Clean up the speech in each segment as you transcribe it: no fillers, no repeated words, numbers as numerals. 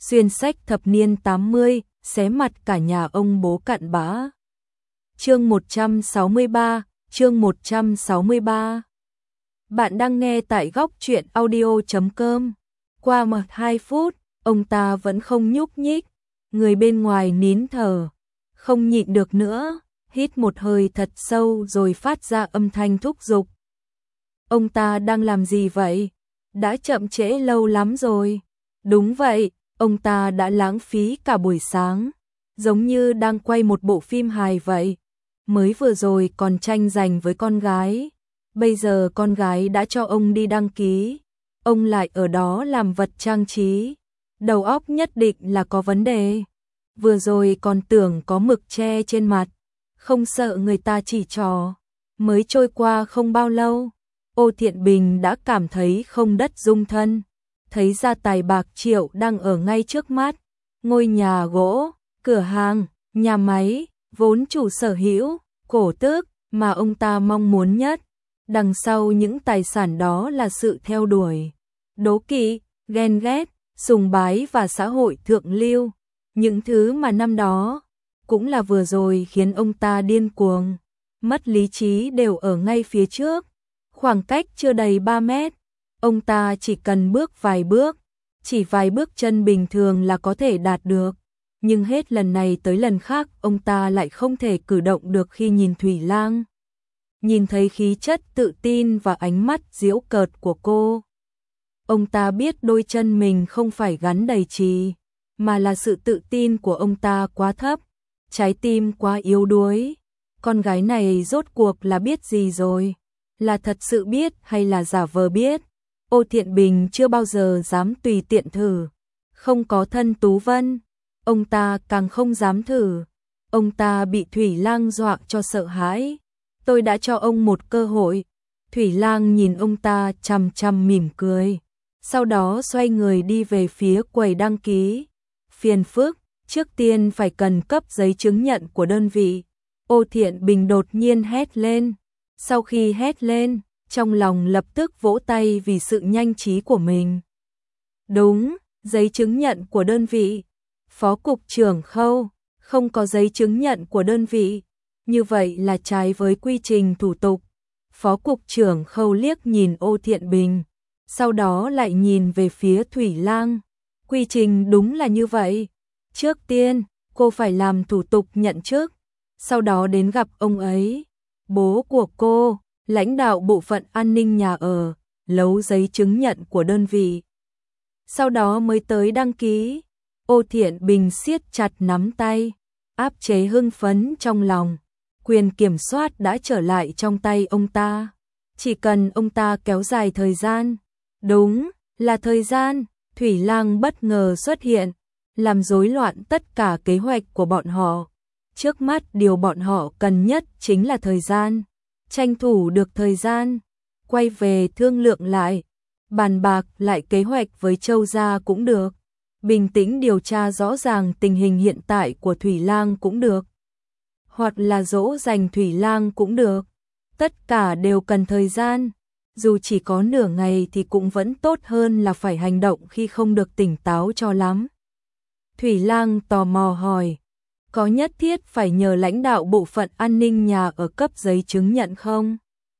xuyên sách thập niên 80, xé mặt cả nhà ông bố cặn bã. Chương 163, chương 163. Bạn đang nghe tại góc truyện audio.com. Qua 2 phút, ông ta vẫn không nhúc nhích, người bên ngoài nín thở, không nhịn được nữa, hít một hơi thật sâu rồi phát ra âm thanh thúc giục. Ông ta đang làm gì vậy? Đã chậm trễ lâu lắm rồi. Đúng vậy, ông ta đã lãng phí cả buổi sáng, giống như đang quay một bộ phim hài vậy. Mới vừa rồi còn tranh giành với con gái, bây giờ con gái đã cho ông đi đăng ký, ông lại ở đó làm vật trang trí. Đầu óc nhất định là có vấn đề. Vừa rồi còn tưởng có mực che trên mặt, không sợ người ta chỉ trỏ. Mới trôi qua không bao lâu, Ô Thiện Bình đã cảm thấy không đất dung thân. Thấy gia tài bạc triệu đang ở ngay trước mắt, ngôi nhà gỗ, cửa hàng, nhà máy, vốn chủ sở hữu, cổ tước mà ông ta mong muốn nhất. Đằng sau những tài sản đó là sự theo đuổi, đố kỵ, ghen ghét, sùng bái và xã hội thượng lưu. Những thứ mà năm đó, cũng là vừa rồi khiến ông ta điên cuồng, mất lý trí đều ở ngay phía trước. Khoảng cách chưa đầy 3 mét, ông ta chỉ cần bước vài bước, chỉ vài bước chân bình thường là có thể đạt được. Nhưng hết lần này tới lần khác ông ta lại không thể cử động được khi nhìn Thủy Lang. Nhìn thấy khí chất tự tin và ánh mắt giễu cợt của cô, ông ta biết đôi chân mình không phải gắn đầy chì, mà là sự tự tin của ông ta quá thấp, trái tim quá yếu đuối. Con gái này rốt cuộc là biết gì rồi? Là thật sự biết hay là giả vờ biết? Ô Thiện Bình chưa bao giờ dám tùy tiện thử. Không có thân Tú Vân, ông ta càng không dám thử. Ông ta bị Thủy Lang dọa cho sợ hãi. Tôi đã cho ông một cơ hội. Thủy Lang nhìn ông ta chằm chằm mỉm cười, sau đó xoay người đi về phía quầy đăng ký. Phiền phức, trước tiên phải cần cấp giấy chứng nhận của đơn vị. Ô Thiện Bình đột nhiên hét lên. Sau khi hét lên, trong lòng lập tức vỗ tay vì sự nhanh trí của mình. Đúng, giấy chứng nhận của đơn vị. Phó cục trưởng Khâu, không có giấy chứng nhận của đơn vị. Như vậy là trái với quy trình thủ tục. Phó cục trưởng Khâu liếc nhìn Ô Thiện Bình, sau đó lại nhìn về phía Thủy Lang. Quy trình đúng là như vậy. Trước tiên, cô phải làm thủ tục nhận chức, sau đó đến gặp ông ấy, bố của cô, lãnh đạo bộ phận an ninh nhà ở, lấy giấy chứng nhận của đơn vị. Sau đó mới tới đăng ký. Ô Thiện Bình siết chặt nắm tay, áp chế hưng phấn trong lòng. Quyền kiểm soát đã trở lại trong tay ông ta. Chỉ cần ông ta kéo dài thời gian. Đúng, là thời gian. Thủy Lang bất ngờ xuất hiện, làm rối loạn tất cả kế hoạch của bọn họ. Trước mắt điều bọn họ cần nhất chính là thời gian. Tranh thủ được thời gian, quay về thương lượng lại, bàn bạc lại kế hoạch với Châu gia cũng được. Bình tĩnh điều tra rõ ràng tình hình hiện tại của Thủy Lang cũng được. Hoặc là dỗ dành Thủy Lang cũng được. Tất cả đều cần thời gian. Dù chỉ có nửa ngày thì cũng vẫn tốt hơn là phải hành động khi không được tỉnh táo cho lắm. Thủy Lang tò mò hỏi, có nhất thiết phải nhờ lãnh đạo bộ phận an ninh nhà ở cấp giấy chứng nhận không?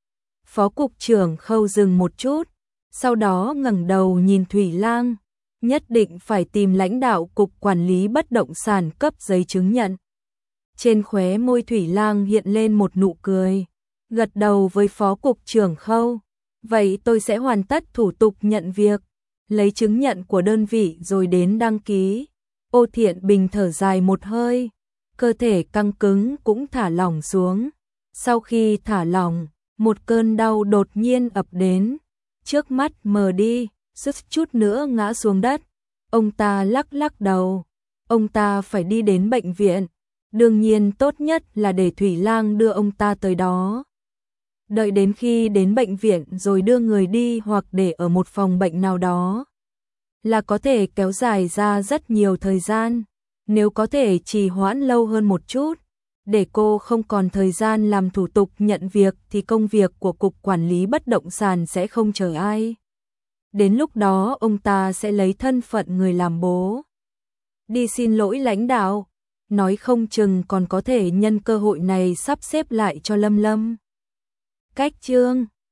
Phó cục trưởng Khâu dừng một chút, sau đó ngẩng đầu nhìn Thủy Lang, nhất định phải tìm lãnh đạo cục quản lý bất động sản cấp giấy chứng nhận. Trên khóe môi Thủy Lang hiện lên một nụ cười, gật đầu với phó cục trưởng Khâu. Vậy tôi sẽ hoàn tất thủ tục nhận việc, lấy chứng nhận của đơn vị rồi đến đăng ký. Ô Thiện Bình thở dài một hơi, cơ thể căng cứng cũng thả lỏng xuống. Sau khi thả lỏng, một cơn đau đột nhiên ập đến, trước mắt mờ đi, suýt chút nữa ngã xuống đất. Ông ta lắc lắc đầu, ông ta phải đi đến bệnh viện. Đương nhiên tốt nhất là để Thủy Lang đưa ông ta tới đó. Đợi đến khi đến bệnh viện rồi đưa người đi hoặc để ở một phòng bệnh nào đó, là có thể kéo dài ra rất nhiều thời gian. Nếu có thể trì hoãn lâu hơn một chút, để cô không còn thời gian làm thủ tục nhận việc thì công việc của cục quản lý bất động sản sẽ không chờ ai. Đến lúc đó ông ta sẽ lấy thân phận người làm bố, đi xin lỗi lãnh đạo, nói không chừng còn có thể nhân cơ hội này sắp xếp lại cho Lâm Lâm. Cách chương